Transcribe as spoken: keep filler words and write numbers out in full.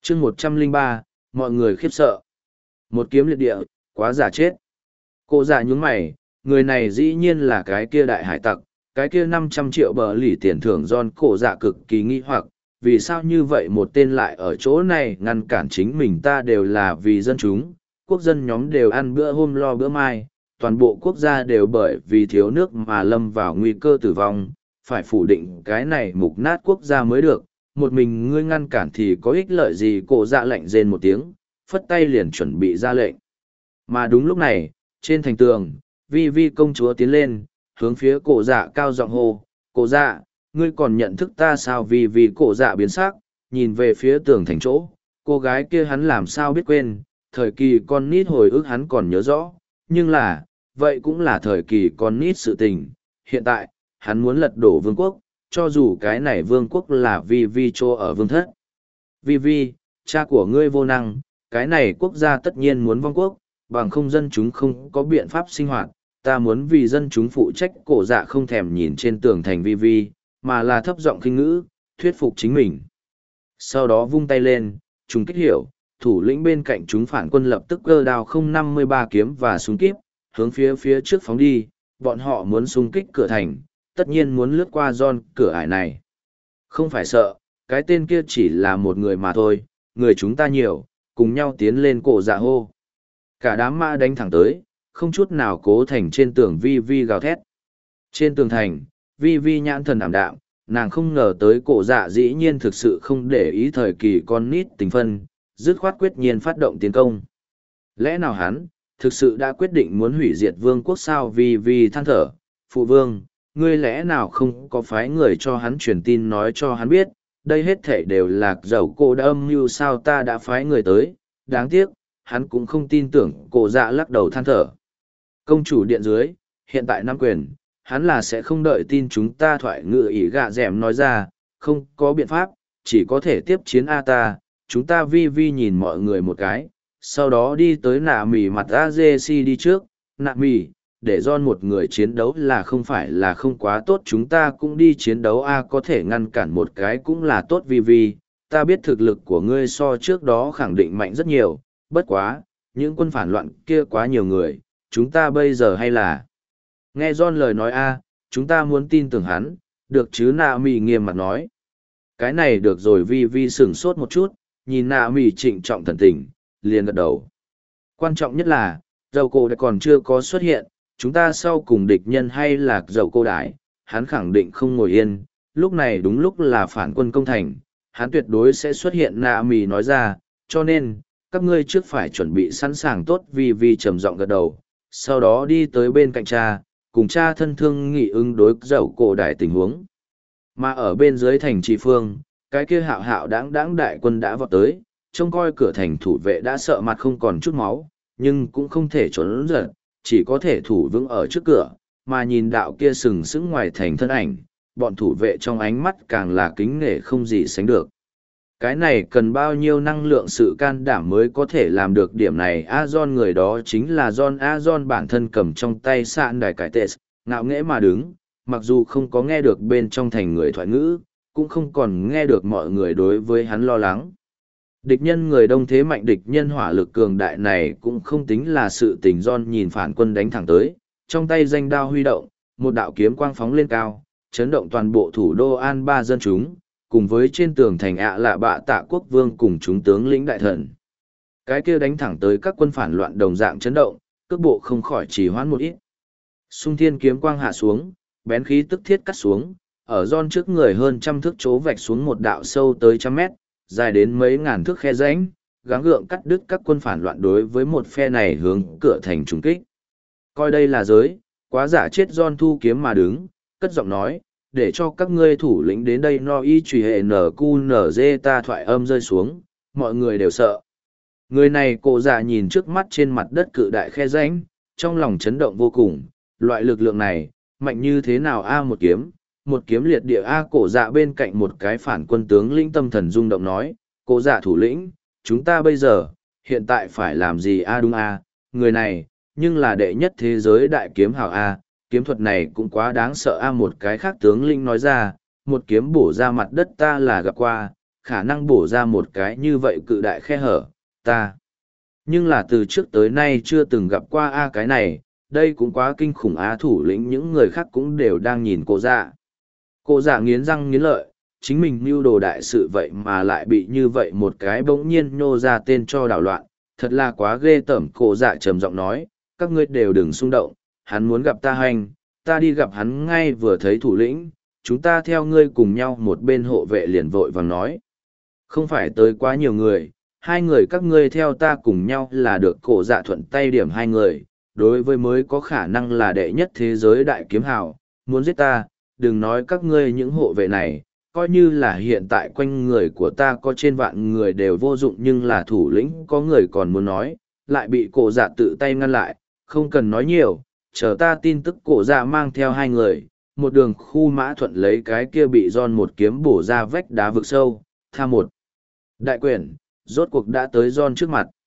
chương một trăm lẻ ba, mọi người khiếp sợ. Một kiếm liệt địa, quá giả chết. Cổ dạ nhún mày, người này dĩ nhiên là cái kia đại hải tặc, cái kia năm trăm triệu bờ lì tiền thưởng John. Cổ dạ cực kỳ nghi hoặc, vì sao như vậy một tên lại ở chỗ này ngăn cản chính mình. Ta đều là vì dân chúng, quốc dân nhóm đều ăn bữa hôm lo bữa mai, toàn bộ quốc gia đều bởi vì thiếu nước mà lâm vào nguy cơ tử vong, phải phủ định cái này mục nát quốc gia mới được. Một mình ngươi ngăn cản thì có ích lợi gì? Cổ dạ lạnh rên một tiếng, phất tay liền chuẩn bị ra lệnh. Mà đúng lúc này, trên thành tường, vi vi công chúa tiến lên, hướng phía cổ dạ cao giọng hô, cổ dạ, ngươi còn nhận thức ta sao? Vi vi cổ dạ biến sắc, nhìn về phía tường thành chỗ, cô gái kia hắn làm sao biết quên, thời kỳ con nít hồi ức hắn còn nhớ rõ, nhưng là, vậy cũng là thời kỳ con nít sự tình. Hiện tại, hắn muốn lật đổ vương quốc, cho dù cái này vương quốc là vi vi chỗ ở vương thất. Vi vi, cha của ngươi vô năng, cái này quốc gia tất nhiên muốn vong quốc, bằng không dân chúng không có biện pháp sinh hoạt, ta muốn vì dân chúng phụ trách. Cổ dạ không thèm nhìn trên tường thành vi vi, mà là thấp giọng khinh ngữ, thuyết phục chính mình. Sau đó vung tay lên, chúng kích hiểu, thủ lĩnh bên cạnh chúng phản quân lập tức cơ đao không năm mươi ba kiếm và súng kíp, hướng phía phía trước phóng đi, bọn họ muốn xung kích cửa thành, tất nhiên muốn lướt qua John cửa ải này. Không phải sợ, cái tên kia chỉ là một người mà thôi, người chúng ta nhiều, cùng nhau tiến lên. Cổ dạ hô. Cả đám mã đánh thẳng tới, không chút nào cố thành. Trên tường vi vi gào thét. Trên tường thành, vi vi nhãn thần ảm đạm, nàng không ngờ tới cổ dạ dĩ nhiên thực sự không để ý thời kỳ con nít tình phân, dứt khoát quyết nhiên phát động tiến công. Lẽ nào hắn, thực sự đã quyết định muốn hủy diệt vương quốc sao? Vi vi than thở, phụ vương, ngươi lẽ nào không có phái người cho hắn truyền tin nói cho hắn biết, đây hết thể đều là dầu cô đã âm mưu sao? Ta đã phái người tới, đáng tiếc, hắn cũng không tin tưởng. Cổ dạ lắc đầu than thở. Công chủ điện dưới, hiện tại nắm quyền, hắn là sẽ không đợi tin chúng ta. Thoại ngự ỷ gạ dẻm nói ra, không có biện pháp, chỉ có thể tiếp chiến a ta. Chúng ta vi vi nhìn mọi người một cái, sau đó đi tới nạ mì mặt a dê xê đi trước. Nạ mì, để John một người chiến đấu là không phải là không quá tốt, chúng ta cũng đi chiến đấu a, có thể ngăn cản một cái cũng là tốt. Vi vi, ta biết thực lực của ngươi so trước đó khẳng định mạnh rất nhiều, bất quá, những quân phản loạn kia quá nhiều người, chúng ta bây giờ hay là nghe John lời nói a, chúng ta muốn tin tưởng hắn, được chứ? Nạ mì nghiêm mặt nói. Cái này được rồi. Vi vi sửng sốt một chút, nhìn nạ mì trịnh trọng thần tình, liền gật đầu. Quan trọng nhất là, dầu cổ đã còn chưa có xuất hiện, chúng ta sau cùng địch nhân hay là dầu cô đái, hắn khẳng định không ngồi yên, lúc này đúng lúc là phản quân công thành, hắn tuyệt đối sẽ xuất hiện. Nạ mì nói ra, cho nên, các ngươi trước phải chuẩn bị sẵn sàng tốt. Vi vi trầm giọng gật đầu, sau đó đi tới bên cạnh cha, cùng cha thân thương nghị ứng đối dầu cổ đái tình huống. Mà ở bên dưới thành trì phương, cái kia hạo hạo đáng đáng đại quân đã vọt tới, trông coi cửa thành thủ vệ đã sợ mặt không còn chút máu, nhưng cũng không thể trốn giật, chỉ có thể thủ vững ở trước cửa, mà nhìn đạo kia sừng sững ngoài thành thân ảnh, bọn thủ vệ trong ánh mắt càng là kính nể không gì sánh được. Cái này cần bao nhiêu năng lượng sự can đảm mới có thể làm được điểm này? A John, người đó chính là John. A John bản thân cầm trong tay sạn đài cải tệ, ngạo nghễ mà đứng, mặc dù không có nghe được bên trong thành người thoại ngữ, cũng không còn nghe được mọi người đối với hắn lo lắng. Địch nhân người đông thế mạnh, địch nhân hỏa lực cường đại này cũng không tính là sự tình. John nhìn phản quân đánh thẳng tới, trong tay danh đao huy động, một đạo kiếm quang phóng lên cao, chấn động toàn bộ thủ đô An Ba dân chúng, cùng với trên tường thành ạ lạ bạ tạ quốc vương cùng chúng tướng lĩnh đại thần. Cái kia đánh thẳng tới các quân phản loạn đồng dạng chấn động, cước bộ không khỏi trì hoãn một ít. Xung thiên kiếm quang hạ xuống, bén khí tức thiết cắt xuống, ở John trước người hơn trăm thước chỗ vạch xuống một đạo sâu tới trăm mét, dài đến mấy ngàn thước khe rãnh, gắng gượng cắt đứt các quân phản loạn đối với một phe này hướng cửa thành trùng kích. Coi đây là giới, quá giả chết. John thu kiếm mà đứng, cất giọng nói, để cho các ngươi thủ lĩnh đến đây no y trùy hệ nở cu nở dê. Ta thoại âm rơi xuống, mọi người đều sợ. Người này cổ dạ nhìn trước mắt trên mặt đất cự đại khe rãnh, trong lòng chấn động vô cùng. Loại lực lượng này, mạnh như thế nào a? Một kiếm, một kiếm liệt địa a. Cổ dạ bên cạnh một cái phản quân tướng lĩnh tâm thần rung động nói, cổ dạ thủ lĩnh, chúng ta bây giờ, hiện tại phải làm gì a? Đúng a, người này, nhưng là đệ nhất thế giới đại kiếm hào a, kiếm thuật này cũng quá đáng sợ a. Một cái khác tướng lĩnh nói ra, một kiếm bổ ra mặt đất ta là gặp qua, khả năng bổ ra một cái như vậy cự đại khe hở, ta. Nhưng là từ trước tới nay chưa từng gặp qua A cái này, đây cũng quá kinh khủng Á thủ lĩnh, những người khác cũng đều đang nhìn cô dạ. Cô dạ nghiến răng nghiến lợi, chính mình mưu đồ đại sự vậy mà lại bị như vậy một cái bỗng nhiên nhô ra tên cho đảo loạn, thật là quá ghê tởm. Cô dạ trầm giọng nói, các ngươi đều đừng xung động, hắn muốn gặp ta hành, ta đi gặp hắn ngay. Vừa thấy thủ lĩnh, chúng ta theo ngươi cùng nhau. Một bên hộ vệ liền vội vàng nói, không phải tới quá nhiều người, hai người các ngươi theo ta cùng nhau là được. Cổ dạ thuận tay điểm hai người, đối với mới có khả năng là đệ nhất thế giới đại kiếm hào, muốn giết ta, đừng nói các ngươi những hộ vệ này, coi như là hiện tại quanh người của ta có trên vạn người đều vô dụng. Nhưng là thủ lĩnh có người còn muốn nói, lại bị cổ dạ tự tay ngăn lại, không cần nói nhiều, chờ ta tin tức. Cổ dạ mang theo hai người, một đường khu mã thuận lấy cái kia bị giòn một kiếm bổ ra vách đá vực sâu, tha một đại quyển, rốt cuộc đã tới giòn trước mặt.